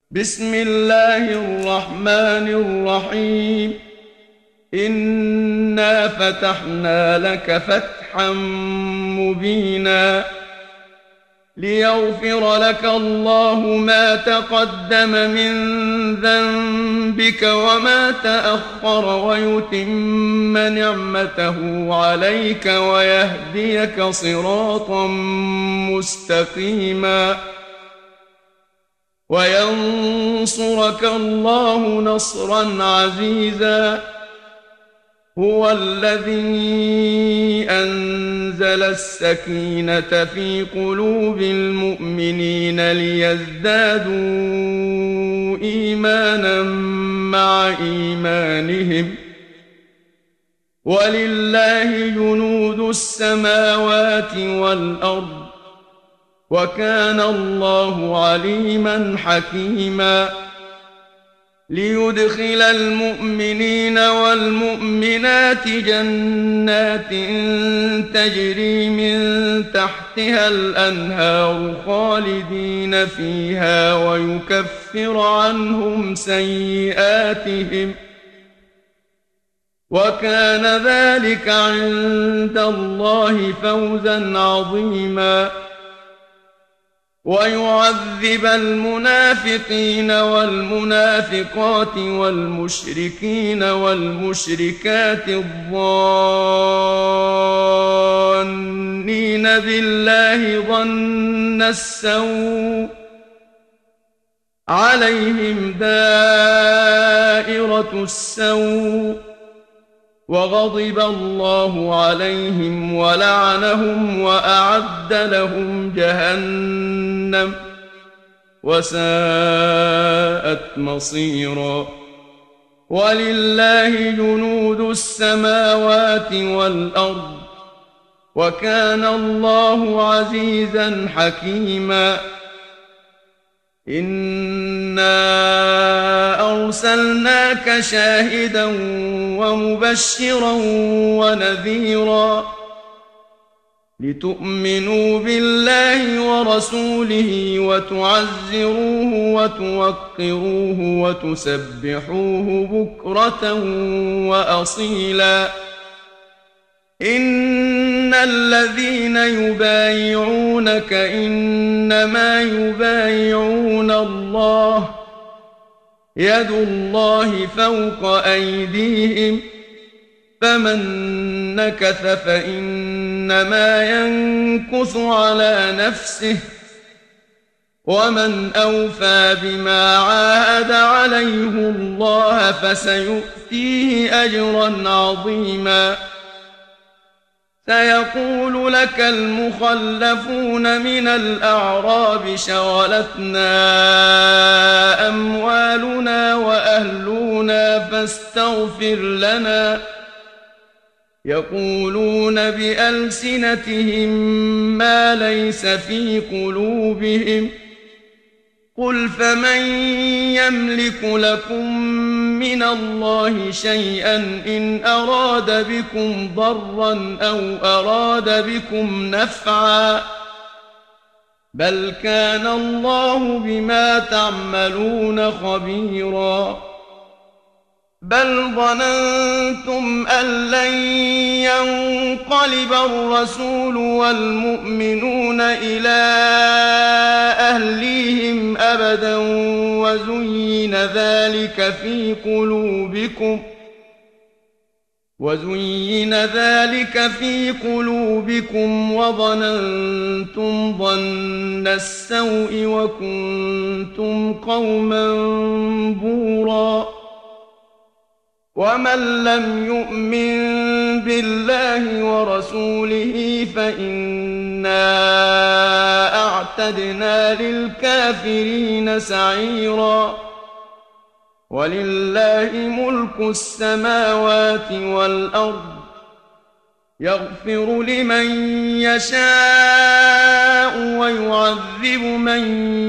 بسم الله الرحمن الرحيم. إنا فتحنا لك فتحا مبينا ليغفر لك الله ما تقدم من ذنبك وما تأخر ويتم نعمته عليك ويهديك صراطا مستقيما وينصرك الله نصرا عزيزا. هو الذي أنزل السكينة في قلوب المؤمنين ليزدادوا إيمانا مع إيمانهم ولله جنود السماوات والأرض وكان الله عليما حكيما. ليدخل المؤمنين والمؤمنات جنات تجري من تحتها الأنهار خالدين فيها ويكفر عنهم سيئاتهم وكان ذلك عند الله فوزا عظيما. ويعذب المنافقين والمنافقات والمشركين والمشركات الظانين بالله ظن السوء عليهم دائرة السوء وغضب الله عليهم ولعنهم وأعد لهم جهنم وساءت مصيرا. ولله جنود السماوات والأرض وكان الله عزيزا حكيما. إنا أرسلناك شاهدا ومبشرا ونذيرا لتؤمنوا بالله ورسوله وتعزروه وتوقروه وتسبحوه بكرة وأصيلا. إن الذين يبايعونك إنما يبايعون الله يد الله فوق أيديهم فمن نكث فإنما ينكث على نفسه ومن أوفى بما عاهد عليه الله فسيؤتيه أجرا عظيما. سيقول لك المخلفون من الأعراب شغلتنا أموالنا وأهلنا فاستغفر لنا يقولون بألسنتهم ما ليس في قلوبهم قل فمن يملك لكم من الله شيئا إن أراد بكم ضرا أو أراد بكم نفعا بل كان الله بما تعملون خبيرا. بل ظننتم أن لن ينقلب الرسول والمؤمنون إلى أهليهم أبدا وزين ذلك في قلوبكم وظننتم ظن السوء وكنتم قوما بورا. ومن لم يؤمن بالله ورسوله فإنا أعتدنا للكافرين سعيرا. ولله ملك السماوات والأرض يغفر لمن يشاء ويعذب من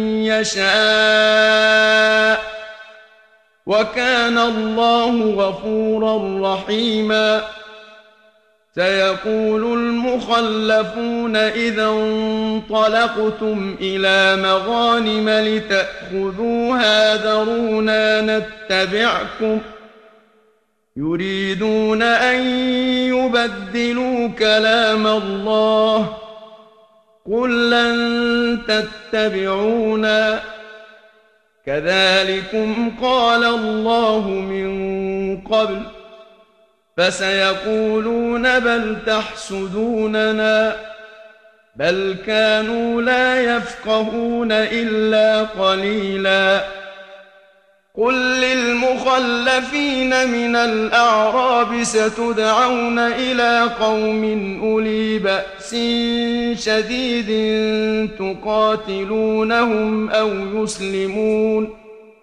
يشاء وكان الله غفورا رحيما. سيقول المخلفون إذا انطلقتم إلى مغانم لتأخذوها ذرونا نتبعكم يريدون أن يبدلوا كلام الله قل لن تتبعونا كذلكم قال الله من قبل فسيقولون بل تحسدوننا بل كانوا لا يفقهون إلا قليلا قل للمخلفين من الأعراب ستدعون إلى قوم أولي بأس شديد تقاتلونهم أو يسلمون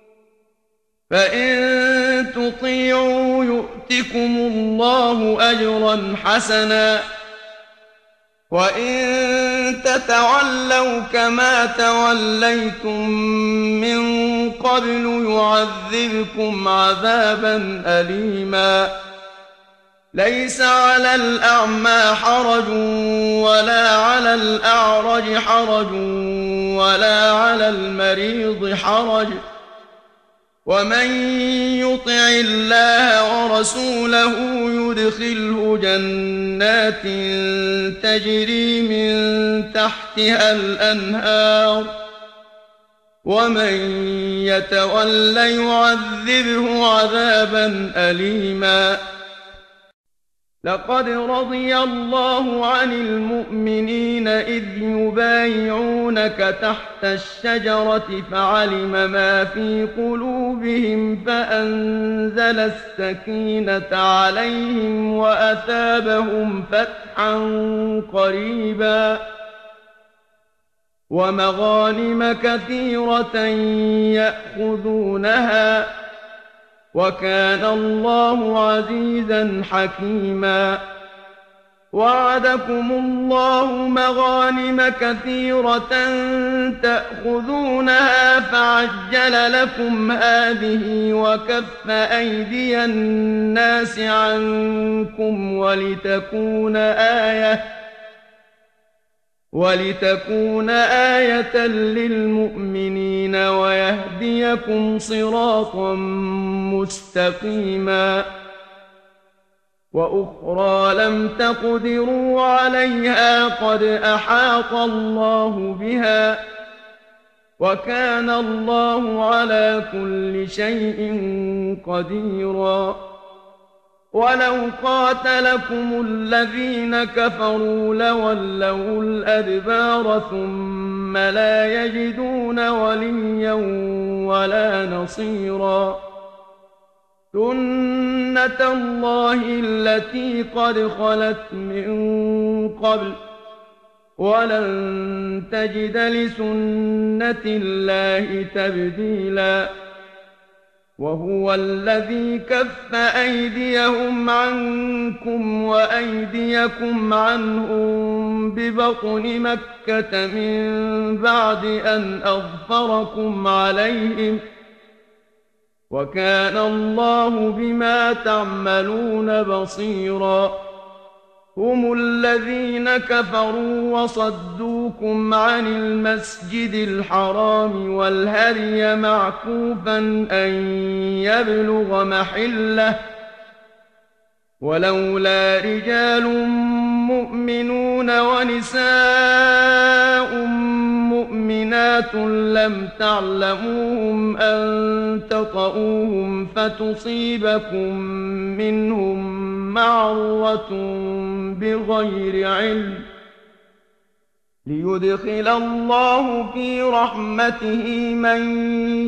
فإن تطيعوا يؤتكم الله أجرا حسنا وإن تتولوا كما توليتم من قبل يعذبكم عذابا أليما ليس على الأعمى حرج ولا على الأعرج حرج ولا على المريض حرج ومن يطع الله ورسوله يدخله جنات تجري من تحتها الأنهار ومن يتول يعذبه عذابا أليما لقد رضي الله عن المؤمنين إذ يبايعونك تحت الشجرة فعلم ما في قلوبهم فأنزل السكينة عليهم وأثابهم فتحا قريبا ومغانم كثيرة يأخذونها وكان الله عزيزا حكيما وعدكم الله مغانم كثيرة تأخذونها فعجل لكم هذه وكف أيدي الناس عنكم ولتكون آية للمؤمنين ويهديكم صراطا مستقيما وأخرى لم تقدروا عليها قد أحاط الله بها وكان الله على كل شيء قديرا ولو قاتلكم الذين كفروا لولوا الأدبار ثم لا يجدون وليا ولا نصيرا سنة الله التي قد خلت من قبل ولن تجد لسنة الله تبديلا وهو الذي كف أيديهم عنكم وأيديكم عنهم ببطن مكة من بعد أن أظفركم عليهم وكان الله بما تعملون بصيرا هم الذين كفروا وصدوكم عن المسجد الحرام والهدي معكوفا أن يبلغ محله ولولا رجال مؤمنون ونساء مؤمنات لم تعلموهم أن تطؤوهم فتصيبكم منهم معرة بغير علم ليدخل الله في رحمته من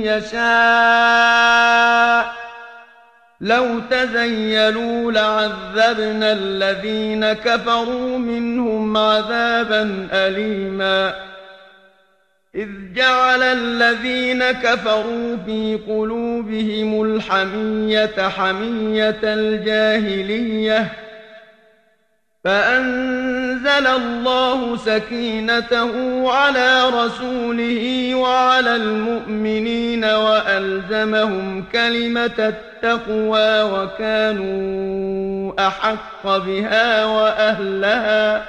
يشاء لو تزيلوا لعذبنا الذين كفروا منهم عذابا أليما إذ جعل الذين كفروا في قلوبهم الحمية حمية الجاهلية فأنزل فأنزل الله سكينته على رسوله وعلى المؤمنين وألزمهم كلمة التقوى وكانوا أحق بها وأهلها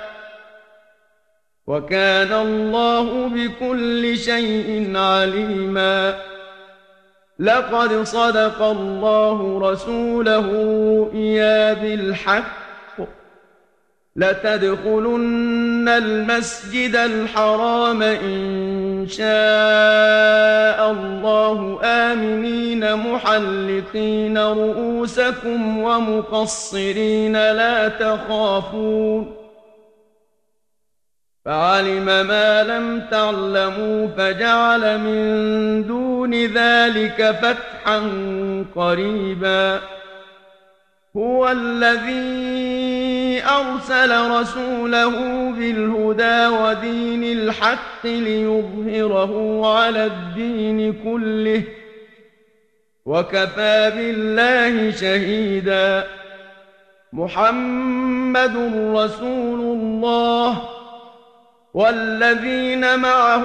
وكان الله بكل شيء عليما. لقد صدق الله رسوله الرؤيا بالحق لتدخلن المسجد الحرام إن شاء الله آمنين محلقين رؤوسكم ومقصرين لا تخافون فعلم ما لم تعلموا فجعل من دون ذلك فتحا قريبا. هو الذي أرسل رسوله بالهدى ودين الحق ليظهره على الدين كله وكفى بالله شهيدا. محمد رسول الله والذين معه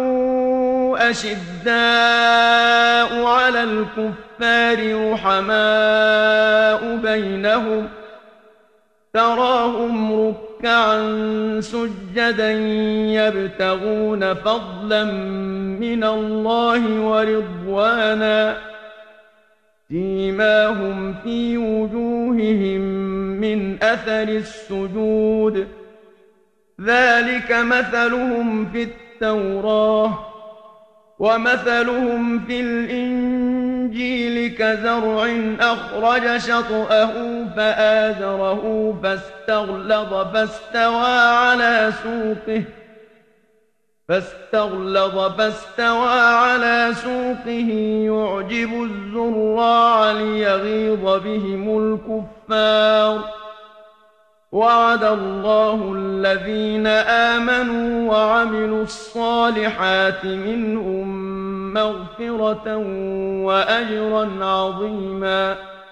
أشداء على الكفار رحماء بينهم تراهم ركعا سجدا يبتغون فضلا من الله ورضوانا سيماهم في وجوههم من أثر السجود ذلك مثلهم في التوراة ومثلهم في الإنجيل كزرع أخرج شطأه فآزره فاستغلظ فاستوى على سوقه يعجب الزراع ليغيظ بهم الكفار. وعد الله الذين آمنوا وعملوا الصالحات منهم مغفرة وأجرا عظيما.